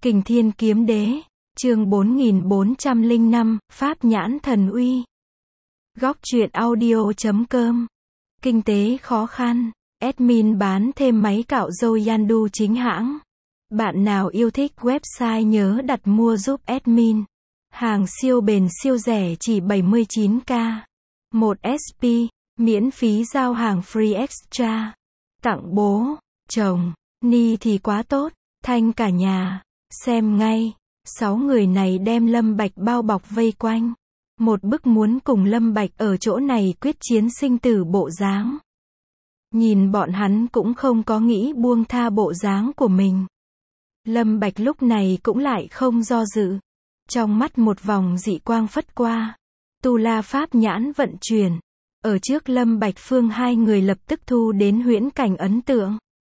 Kình Thiên Kiếm Đế, chương 4405, Pháp Nhãn Thần Uy. Góc truyện audio.com. Kinh tế khó khăn, admin bán thêm máy cạo râu Yandu chính hãng. Bạn nào yêu thích website nhớ đặt mua giúp admin. Hàng siêu bền siêu rẻ chỉ 79k. 1 SP, miễn phí giao hàng free extra. Tặng bố, chồng, ni thì quá tốt, thanh cả nhà. Xem ngay, 6 người này đem Lâm Bạch bao bọc vây quanh. Một bức muốn cùng Lâm Bạch ở chỗ này quyết chiến sinh tử bộ dáng. Nhìn bọn hắn cũng không có nghĩ buông tha bộ dáng của mình. Lâm Bạch lúc này cũng lại không do dự. Trong mắt một vòng dị quang phất qua. Tu La Pháp Nhãn vận chuyển. Ở trước Lâm Bạch Phương hai người lập tức thu đến huyễn cảnh ấn tượng.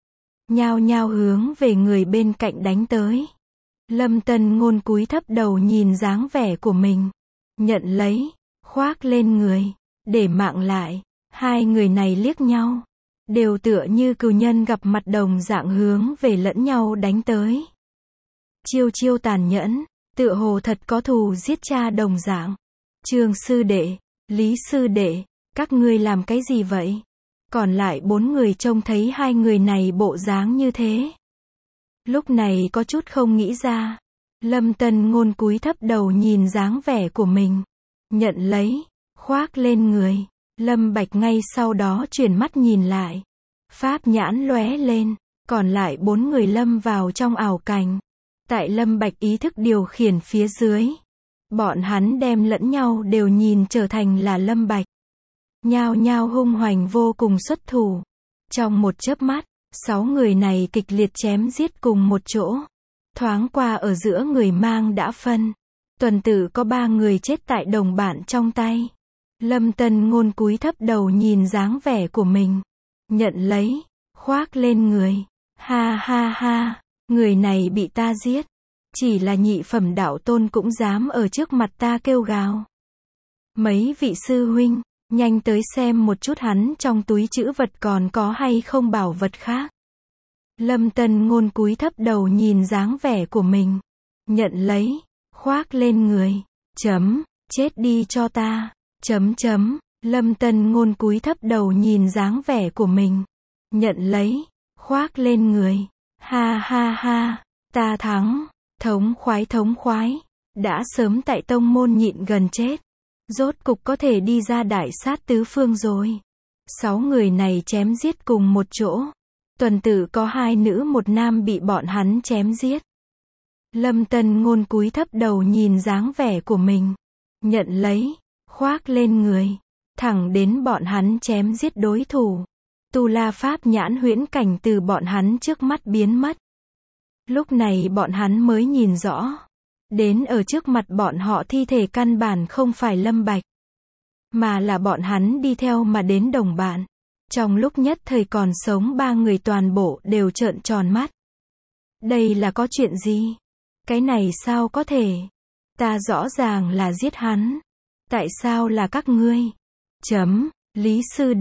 Nhao nhao hướng về người bên cạnh đánh tới. Lâm Tân Ngôn cúi thấp đầu nhìn dáng vẻ của mình. Nhận lấy, khoác lên người, để mạng lại. Hai người này liếc nhau. Đều tựa như cừu nhân gặp mặt đồng dạng hướng về lẫn nhau đánh tới. Chiêu chiêu tàn nhẫn, tựa hồ thật có thù giết cha đồng dạng. Trương sư đệ, Lý sư đệ, các ngươi làm cái gì vậy? Còn lại 4 người trông thấy hai người này bộ dáng như thế. Lúc này có chút không nghĩ ra. Lâm Tân Ngôn cúi thấp đầu nhìn dáng vẻ của mình. Nhận lấy, khoác lên người. Lâm Bạch ngay sau đó chuyển mắt nhìn lại. Pháp nhãn lóe lên. Còn lại 4 người lâm vào trong ảo cảnh. Tại Lâm Bạch ý thức điều khiển phía dưới. Bọn hắn đem lẫn nhau đều nhìn trở thành là Lâm Bạch. Nhao nhao hung hoành vô cùng xuất thủ. Trong một chớp mắt, 6 người này kịch liệt chém giết cùng một chỗ. Thoáng qua ở giữa người mang đã phân. Tuần tử có 3 người chết tại đồng bạn trong tay. Lâm Tân Ngôn cúi thấp đầu nhìn dáng vẻ của mình. Nhận lấy, khoác lên người. Ha ha ha, người này bị ta giết. Chỉ là nhị phẩm đạo tôn cũng dám ở trước mặt ta kêu gào. Mấy vị sư huynh, nhanh tới xem một chút hắn trong túi trữ vật còn có hay không bảo vật khác. Lâm Tân Ngôn cúi thấp đầu nhìn dáng vẻ của mình. Nhận lấy, khoác lên người. Chết đi cho ta. Lâm Tân Ngôn cúi thấp đầu nhìn dáng vẻ của mình. Nhận lấy, khoác lên người. Ha ha ha, ta thắng. Thống khoái. Đã sớm tại tông môn nhịn gần chết. Rốt cục có thể đi ra đại sát tứ phương rồi. 6 người này chém giết cùng một chỗ. Tuần tử có 2 nữ 1 nam bị bọn hắn chém giết. Lâm Tân Ngôn cúi thấp đầu nhìn dáng vẻ của mình. Nhận lấy, khoác lên người. Thẳng đến bọn hắn chém giết đối thủ. Tu La Pháp Nhãn huyễn cảnh từ bọn hắn trước mắt biến mất. Lúc này bọn hắn mới nhìn rõ. Đến ở trước mặt bọn họ thi thể căn bản không phải Lâm Bạch. Mà là bọn hắn đi theo mà đến đồng bạn. Trong lúc nhất thời còn sống 3 người toàn bộ đều trợn tròn mắt. Đây là có chuyện gì? Cái này sao có thể? Ta rõ ràng là giết hắn. Tại sao là các ngươi? Lý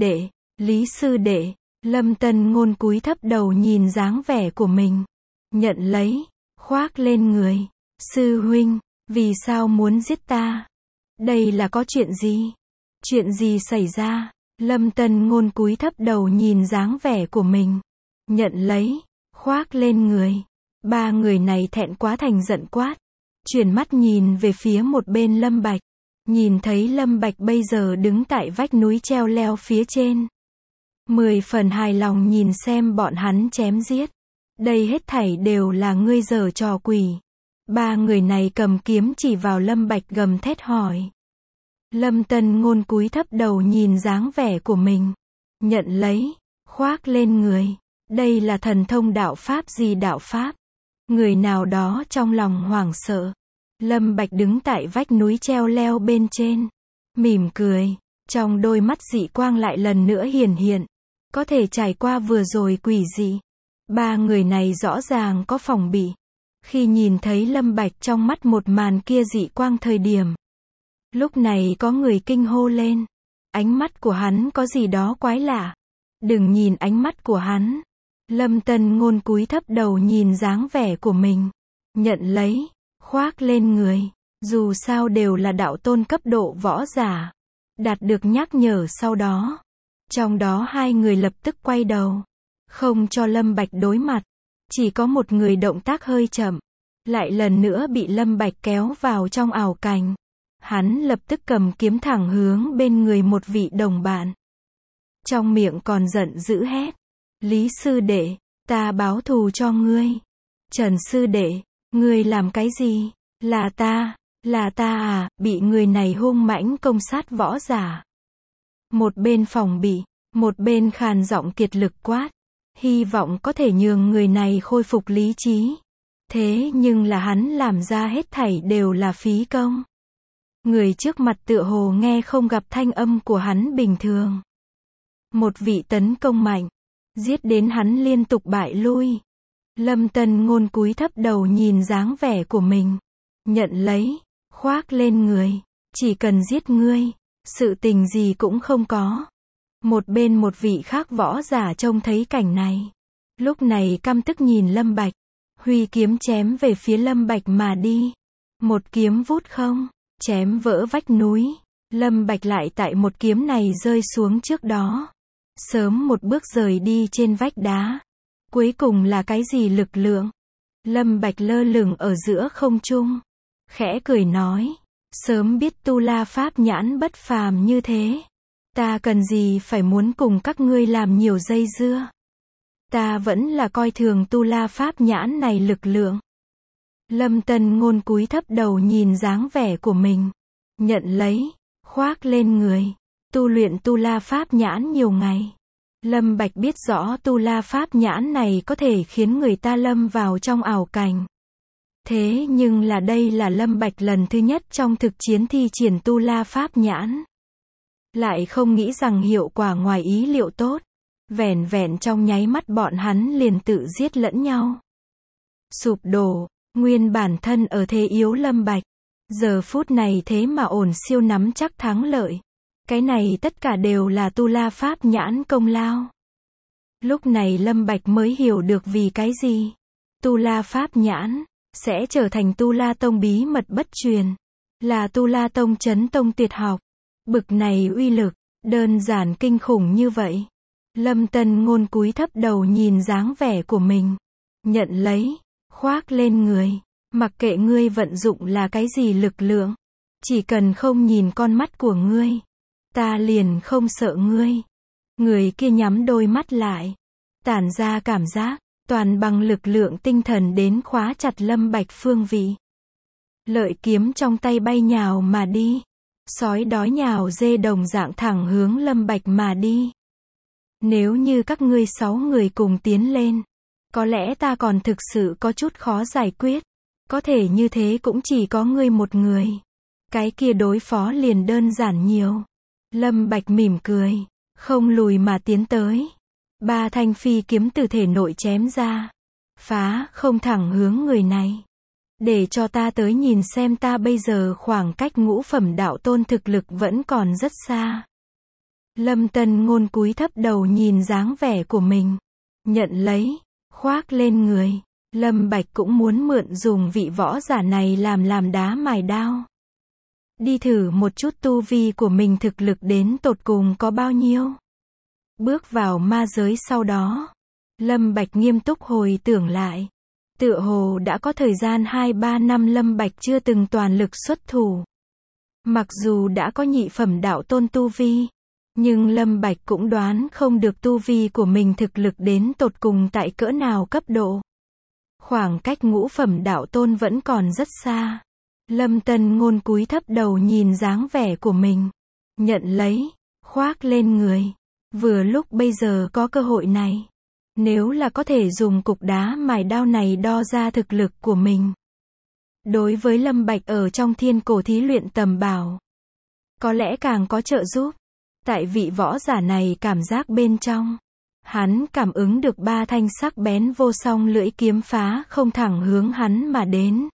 sư đệ, Lâm Tân Ngôn cúi thấp đầu nhìn dáng vẻ của mình. Nhận lấy, khoác lên người. Sư huynh, vì sao muốn giết ta? Đây là có chuyện gì? Chuyện gì xảy ra? Lâm Tân Ngôn cúi thấp đầu nhìn dáng vẻ của mình. Nhận lấy, khoác lên người. 3 người này thẹn quá thành giận quát. Chuyển mắt nhìn về phía một bên Lâm Bạch. Nhìn thấy Lâm Bạch bây giờ đứng tại vách núi treo leo phía trên. 10 phần hài lòng nhìn xem bọn hắn chém giết. Đây hết thảy đều là ngươi giở trò quỷ. 3 người này cầm kiếm chỉ vào Lâm Bạch gầm thét hỏi. Lâm Tân Ngôn cúi thấp đầu nhìn dáng vẻ của mình. Nhận lấy, khoác lên người. Đây là thần thông đạo pháp gì đạo pháp? Người nào đó trong lòng hoảng sợ. Lâm Bạch đứng tại vách núi treo leo bên trên. Mỉm cười. Trong đôi mắt dị quang lại lần nữa hiển hiện. Có thể trải qua vừa rồi quỷ dị. 3 người này rõ ràng có phòng bị. Khi nhìn thấy Lâm Bạch trong mắt một màn kia dị quang thời điểm. Lúc này có người kinh hô lên. Ánh mắt của hắn có gì đó quái lạ. Đừng nhìn ánh mắt của hắn. Lâm Tân Ngôn cúi thấp đầu nhìn dáng vẻ của mình. nhận lấy, khoác lên người. Dù sao đều là đạo tôn cấp độ võ giả. Đạt được nhắc nhở sau đó. Trong đó hai người lập tức quay đầu. Không cho Lâm Bạch đối mặt. Chỉ có một người động tác hơi chậm. Lại lần nữa bị Lâm Bạch kéo vào trong ảo cảnh. Hắn lập tức cầm kiếm thẳng hướng bên người một vị đồng bạn. Trong miệng còn giận dữ hét. Lý sư đệ, ta báo thù cho ngươi. Trần sư đệ, ngươi làm cái gì? Là ta à, bị người này hung mãnh công sát võ giả. Một bên phòng bị, một bên khàn giọng kiệt lực quát. Hy vọng có thể nhường người này khôi phục lý trí. Thế nhưng là hắn làm ra hết thảy đều là phí công. Người trước mặt tựa hồ nghe không gặp thanh âm của hắn bình thường. Một vị tấn công mạnh, giết đến hắn liên tục bại lui. Lâm Tân Ngôn cúi thấp đầu nhìn dáng vẻ của mình. Nhận lấy, khoác lên người. Chỉ cần giết ngươi, sự tình gì cũng không có. Một bên một vị khác võ giả trông thấy cảnh này. Lúc này căm tức nhìn Lâm Bạch. Huy kiếm chém về phía Lâm Bạch mà đi. Một kiếm vút không, chém vỡ vách núi. Lâm Bạch lại tại một kiếm này rơi xuống trước đó. Sớm một bước rời đi trên vách đá. Cuối cùng là cái gì lực lượng? Lâm Bạch lơ lửng ở giữa không trung. Khẽ cười nói. Sớm biết tu la pháp nhãn bất phàm như thế. Ta cần gì phải muốn cùng các ngươi làm nhiều dây dưa. Ta vẫn là coi thường tu la pháp nhãn này lực lượng. Lâm Tân Ngôn cúi thấp đầu nhìn dáng vẻ của mình. Nhận lấy, khoác lên người. Tu luyện tu la pháp nhãn nhiều ngày. Lâm Bạch biết rõ tu la pháp nhãn này có thể khiến người ta lâm vào trong ảo cảnh. Thế nhưng là đây là Lâm Bạch lần thứ nhất trong thực chiến thi triển tu la pháp nhãn. Lại không nghĩ rằng hiệu quả ngoài ý liệu tốt. Vẻn vẹn trong nháy mắt bọn hắn liền tự giết lẫn nhau. Sụp đổ, nguyên bản thân ở thế yếu Lâm Bạch. Giờ phút này thế mà ổn siêu nắm chắc thắng lợi. Cái này tất cả đều là tu la pháp nhãn công lao. Lúc này Lâm Bạch mới hiểu được vì cái gì. Tu la pháp nhãn sẽ trở thành tu la tông bí mật bất truyền. Là tu la tông chấn tông tuyệt học. Bực này uy lực, đơn giản kinh khủng như vậy. Lâm Tân Ngôn cúi thấp đầu nhìn dáng vẻ của mình. Nhận lấy, khoác lên người. Mặc kệ ngươi vận dụng là cái gì lực lượng. Chỉ cần không nhìn con mắt của ngươi. Ta liền không sợ ngươi. Người kia nhắm đôi mắt lại. Tản ra cảm giác, toàn bằng lực lượng tinh thần đến khóa chặt Lâm Bạch phương vị. Lợi kiếm trong tay bay nhào mà đi. Sói đói nhào dê đồng dạng thẳng hướng Lâm Bạch mà đi. Nếu như các ngươi 6 người cùng tiến lên, có lẽ ta còn thực sự có chút khó giải quyết. Có thể như thế cũng chỉ có ngươi một người. Cái kia đối phó liền đơn giản nhiều. Lâm Bạch mỉm cười, không lùi mà tiến tới. 3 thanh phi kiếm từ thể nội chém ra. Phá không thẳng hướng người này. Để cho ta tới nhìn xem ta bây giờ khoảng cách ngũ phẩm đạo tôn thực lực vẫn còn rất xa. Lâm Tân Ngôn cúi thấp đầu nhìn dáng vẻ của mình. Nhận lấy, khoác lên người. Lâm Bạch cũng muốn mượn dùng vị võ giả này làm đá mài đao. Đi thử một chút tu vi của mình thực lực đến tột cùng có bao nhiêu. Bước vào ma giới sau đó. Lâm Bạch nghiêm túc hồi tưởng lại. Tựa hồ đã có thời gian 2-3 năm Lâm Bạch chưa từng toàn lực xuất thủ. Mặc dù đã có nhị phẩm đạo tôn tu vi. Nhưng Lâm Bạch cũng đoán không được tu vi của mình thực lực đến tột cùng tại cỡ nào cấp độ. Khoảng cách ngũ phẩm đạo tôn vẫn còn rất xa. Lâm Tân Ngôn cúi thấp đầu nhìn dáng vẻ của mình. Nhận lấy, khoác lên người. Vừa lúc bây giờ có cơ hội này. Nếu là có thể dùng cục đá mài đao này đo ra thực lực của mình. Đối với Lâm Bạch ở trong thiên cổ thí luyện tầm bảo. Có lẽ càng có trợ giúp. Tại vị võ giả này cảm giác bên trong. Hắn cảm ứng được 3 thanh sắc bén vô song lưỡi kiếm phá không thẳng hướng hắn mà đến.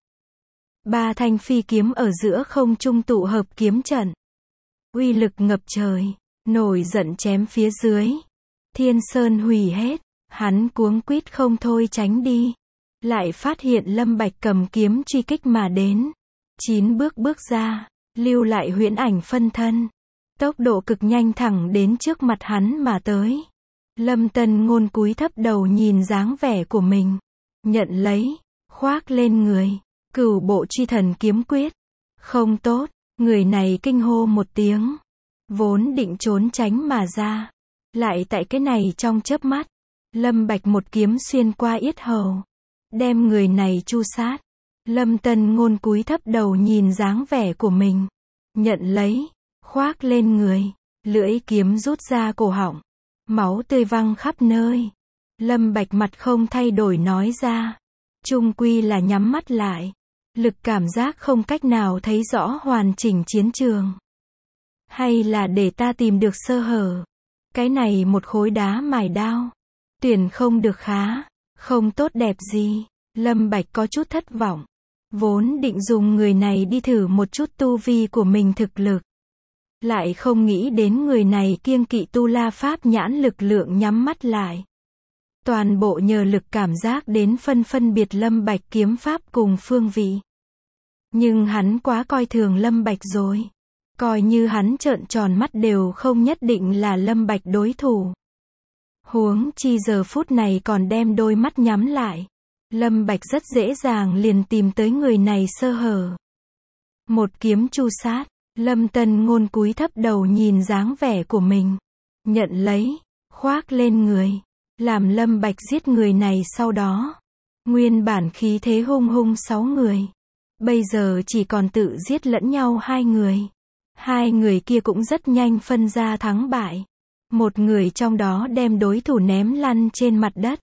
3 thanh phi kiếm ở giữa không trung tụ hợp kiếm trận. Uy lực ngập trời, nổi giận chém phía dưới. Thiên sơn hủy hết, hắn cuống quýt không thôi tránh đi. lại phát hiện Lâm Bạch cầm kiếm truy kích mà đến. 9 bước bước ra, lưu lại huyễn ảnh phân thân. Tốc độ cực nhanh thẳng đến trước mặt hắn mà tới. Lâm Tân Ngôn cúi thấp đầu nhìn dáng vẻ của mình. Nhận lấy, khoác lên người. Cửu bộ truy thần kiếm quyết. Không tốt, người này kinh hô một tiếng. Vốn định trốn tránh mà ra. Lại tại cái này trong chớp mắt. Lâm Bạch một kiếm xuyên qua yết hầu. Đem người này chu sát. Lâm Tân Ngôn cúi thấp đầu nhìn dáng vẻ của mình. Nhận lấy, khoác lên người. Lưỡi kiếm rút ra cổ họng. Máu tươi văng khắp nơi. Lâm Bạch mặt không thay đổi nói ra. Chung quy là nhắm mắt lại. Lực cảm giác không cách nào thấy rõ hoàn chỉnh chiến trường. Hay là để ta tìm được sơ hở. Cái này một khối đá mài đao. Tuyển không được khá. Không tốt đẹp gì. Lâm Bạch có chút thất vọng. Vốn định dùng người này đi thử một chút tu vi của mình thực lực. Lại không nghĩ đến người này kiêng kỵ tu la pháp nhãn lực lượng nhắm mắt lại. Toàn bộ nhờ lực cảm giác đến phân biệt Lâm Bạch kiếm pháp cùng phương vị. Nhưng hắn quá coi thường Lâm Bạch rồi. Coi như hắn trợn tròn mắt đều không nhất định là Lâm Bạch đối thủ. Huống chi giờ phút này còn đem đôi mắt nhắm lại. Lâm Bạch rất dễ dàng liền tìm tới người này sơ hở. Một kiếm chu sát. Lâm Tân Ngôn cúi thấp đầu nhìn dáng vẻ của mình. Nhận lấy, khoác lên người. Làm Lâm Bạch giết người này sau đó. Nguyên bản khí thế hung hung 6 người. Bây giờ chỉ còn tự giết lẫn nhau 2 người. 2 người kia cũng rất nhanh phân ra thắng bại. Một người trong đó đem đối thủ ném lăn trên mặt đất.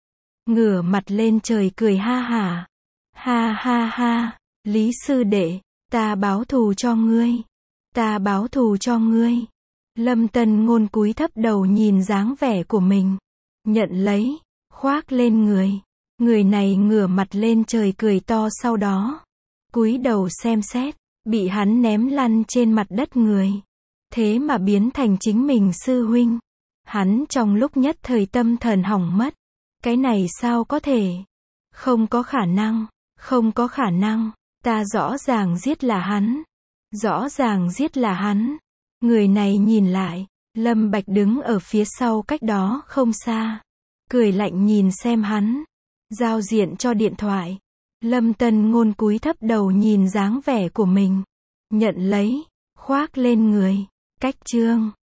Ngửa mặt lên trời cười ha hả. Ha ha ha, Lý sư đệ, ta báo thù cho ngươi. Ta báo thù cho ngươi. Lâm Tân Ngôn cúi thấp đầu nhìn dáng vẻ của mình. Nhận lấy, khoác lên người. Người này ngửa mặt lên trời cười to sau đó. Cúi đầu xem xét, bị hắn ném lăn trên mặt đất người. Thế mà biến thành chính mình sư huynh. Hắn trong lúc nhất thời tâm thần hỏng mất. Cái này sao có thể? Không có khả năng. Không có khả năng. Ta rõ ràng giết là hắn. Rõ ràng giết là hắn. Người này nhìn lại. Lâm Bạch đứng ở phía sau cách đó không xa. Cười lạnh nhìn xem hắn. Giao diện cho điện thoại. Lâm Tân Ngôn cúi thấp đầu nhìn dáng vẻ của mình. Nhận lấy. Khoác lên người. Cách chương.